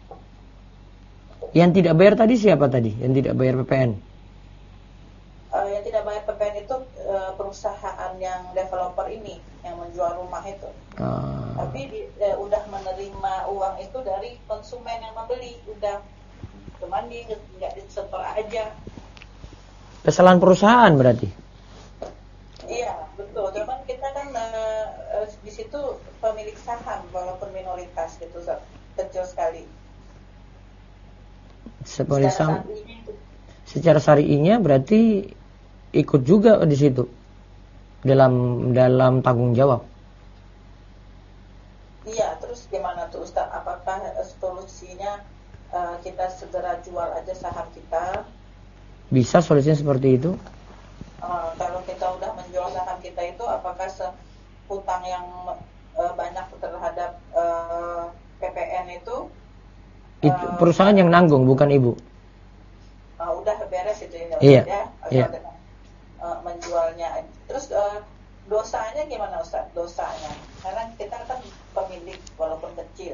Speaker 1: Yang tidak bayar tadi siapa tadi? Yang tidak bayar PPN?
Speaker 5: Yang tidak bayar PPN itu perusahaan yang developer ini yang menjual rumah itu. Tapi udah menerima uang itu dari konsumen yang membeli, udah, cuman dia nggak disetor aja.
Speaker 1: Kesalahan perusahaan berarti?
Speaker 5: Iya, betul. Cuman kita kan di situ pemilik saham walaupun minoritas gitu, kecil sekali.
Speaker 1: Secara syar'inya berarti ikut juga di situ dalam tanggung jawab.
Speaker 5: Iya, terus gimana tuh Ustaz? Apakah solusinya kita segera jual aja saham kita?
Speaker 1: Bisa solusinya seperti itu?
Speaker 5: Kalau kita udah menjual saham kita itu, apakah hutang yang banyak terhadap PPN itu
Speaker 1: perusahaan yang nanggung, bukan ibu?
Speaker 5: Udah beres itu ya,
Speaker 1: iya,
Speaker 5: ya?
Speaker 1: Iya.
Speaker 5: Menjualnya. Terus dosanya gimana Ustaz? Dosanya, karena kita kan pemilik walaupun kecil.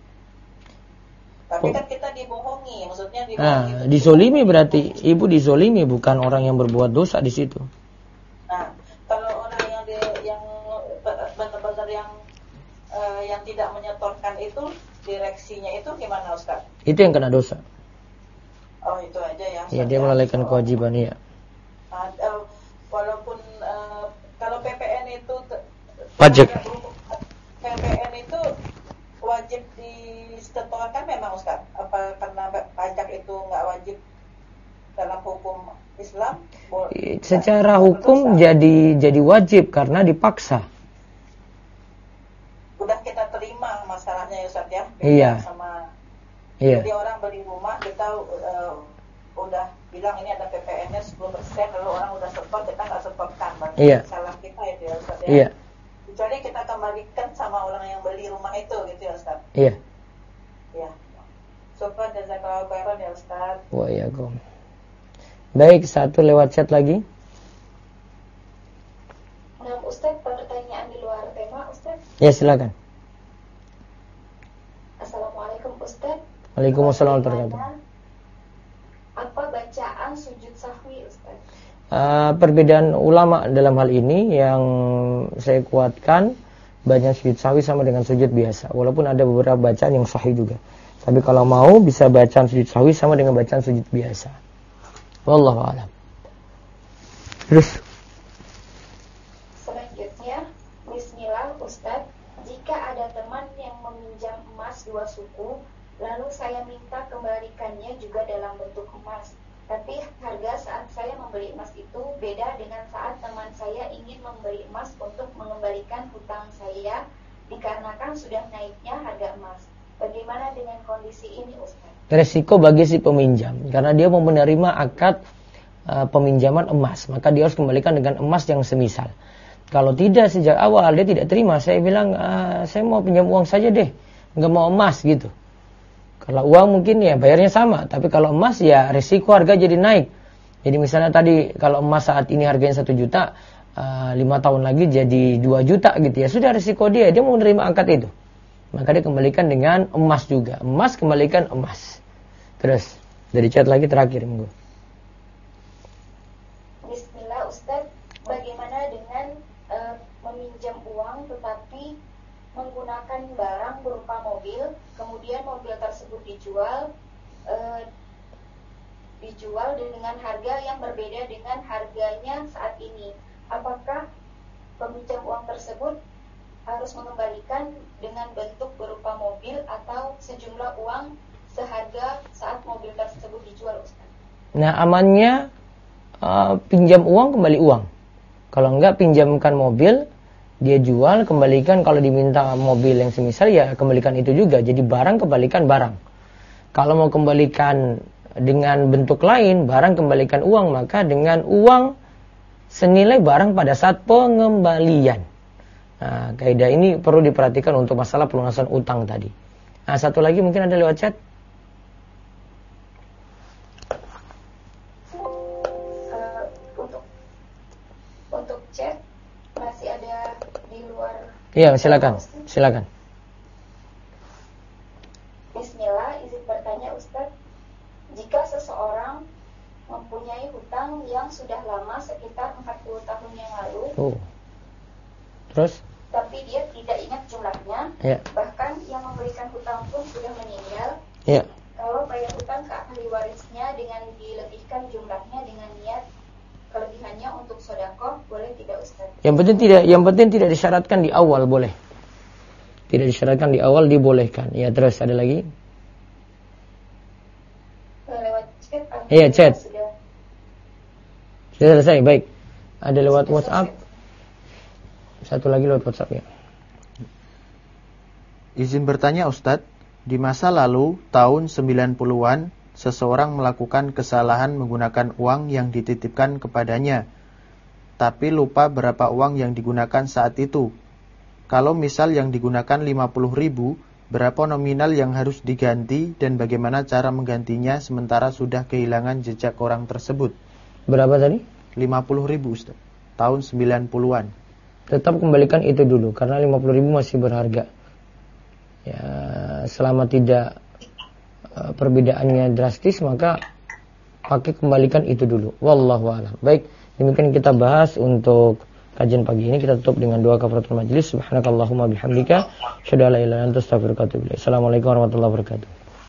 Speaker 5: Tapi kan kita dibohongi, maksudnya dibohongi.
Speaker 1: Dizolimi berarti ibu dizolimi, bukan orang yang berbuat dosa di situ.
Speaker 5: Nah, kalau orang yang benar-benar yang tidak menyetorkan itu, direksinya itu gimana Ustaz?
Speaker 1: Itu yang kena dosa.
Speaker 5: Oh, itu aja ya.
Speaker 1: Iya, dia melalaikan kewajiban, iya.
Speaker 5: Walaupun kalau PPN itu
Speaker 1: pajak,
Speaker 5: PPN itu wajib disetorkan memang Ustaz? Apa karena pajak itu nggak wajib dalam hukum Islam?
Speaker 1: Secara hukum jadi wajib karena dipaksa.
Speaker 5: Udah kita terima masalahnya ya Ustaz ya?
Speaker 1: Iya.
Speaker 5: Jadi orang beli rumah kita udah bilang ini ada PPN-nya 10%, lalu orang udah setor, kita nggak setorkan, berarti salah kita itu ya Ustaz ya?
Speaker 1: Iya.
Speaker 5: Kecuali kita kembalikan sama orang yang beli rumah itu gitu ya Ustaz?
Speaker 1: Iya.
Speaker 5: Iya. Syukran jazakallahu khairan ya Ustaz.
Speaker 1: Waalaikumsalam. Baik, satu lewat chat lagi.
Speaker 4: Nah, Ustaz, pertanyaan di luar tema, Ustaz.
Speaker 1: Ya, silakan.
Speaker 4: Assalamualaikum Ustaz.
Speaker 1: Waalaikumsalam warahmatullahi wabarakatuh.
Speaker 4: Apa bacaan sujud sahwi Ustaz?
Speaker 1: Perbedaan ulama dalam hal ini yang saya kuatkan, bacaan sujud sahwi sama dengan sujud biasa, walaupun ada beberapa bacaan yang sahih juga. Tapi kalau mau bisa bacaan sujud sahwi sama dengan bacaan sujud biasa. Wallahu a'lam. Terus
Speaker 4: selanjutnya, bismillah Ustaz, jika ada teman yang meminjam emas 2 suku, lalu saya minta kembalikannya juga dalam bentuk emas, tapi harga saat saya membeli emas itu mengembalikan hutang saya dikarenakan sudah naiknya harga emas. Bagaimana dengan kondisi ini, Ustaz?
Speaker 1: Resiko bagi si peminjam, karena dia mau menerima akad peminjaman emas, maka dia harus kembalikan dengan emas yang semisal. Kalau tidak sejak awal dia tidak terima, saya bilang saya mau pinjam uang saja deh, nggak mau emas gitu. Kalau uang mungkin ya bayarnya sama, tapi kalau emas ya resiko harga jadi naik. Jadi misalnya tadi kalau emas saat ini harganya 1 juta, 5 tahun lagi jadi 2 juta gitu ya, sudah resiko dia mau menerima akad itu. Maka dia kembalikan dengan emas juga. Emas kembalikan emas. Terus dari chat lagi terakhir minggu.
Speaker 4: Bismillah Ustaz, bagaimana dengan meminjam uang tetapi menggunakan barang berupa mobil, kemudian mobil tersebut dijual dengan harga yang berbeda dengan harganya saat ini. Apakah peminjam uang tersebut harus mengembalikan dengan bentuk berupa mobil atau sejumlah uang seharga saat mobil tersebut dijual, Ustaz?
Speaker 1: Nah, amannya pinjam uang kembali uang. Kalau enggak pinjamkan mobil, dia jual, kembalikan. Kalau diminta mobil yang semisal ya kembalikan itu juga. Jadi barang kembalikan barang. Kalau mau kembalikan dengan bentuk lain, barang kembalikan uang, maka dengan uang senilai barang pada saat pengembalian. Nah, kaidah ini perlu diperhatikan untuk masalah pelunasan utang tadi. Nah, satu lagi mungkin ada lewat chat.
Speaker 4: Untuk chat masih ada di luar.
Speaker 1: Iya, silakan.
Speaker 4: Bismillah, izin bertanya Ustaz. Jika seseorang mempunyai hutang yang sudah lama sekitar 40 tahun yang lalu.
Speaker 1: Terus?
Speaker 4: Tapi dia tidak ingat jumlahnya, bahkan yang memberikan hutang pun sudah meninggal. Kalau bayar hutang ke ahli warisnya dengan dilebihkan jumlahnya dengan niat kelebihannya untuk sedekah, boleh tidak Ustaz?
Speaker 1: Yang penting tidak disyaratkan di awal, boleh. Tidak disyaratkan di awal, dibolehkan. Ya, terus ada lagi?
Speaker 4: Lewat chat.
Speaker 1: Iya, chat. Sudah selesai, baik. Ada lewat WhatsApp. Satu lagi lewat WhatsApp ya.
Speaker 2: Izin bertanya Ustadz, di masa lalu tahun 90-an seseorang melakukan kesalahan menggunakan uang yang dititipkan kepadanya, tapi lupa berapa uang yang digunakan saat itu. Kalau misal yang digunakan 50.000, berapa nominal yang harus diganti dan bagaimana cara menggantinya sementara sudah kehilangan jejak orang tersebut?
Speaker 1: Berapa tadi?
Speaker 2: 50.000 Ustadz, tahun 90-an.
Speaker 1: Tetap kembalikan itu dulu karena 50.000 masih berharga. Ya, selama tidak perbedaannya drastis maka pakai kembalikan itu dulu. Wallahu a'lam. Baik, demikian kita bahas untuk kajian pagi ini. Kita tutup dengan doa kafaratul majelis. Subhanakallahumma bihamdika asyhadu an la ilaha illa anta astaghfiruka wa atubu ilaik. Assalamualaikum warahmatullahi wabarakatuh.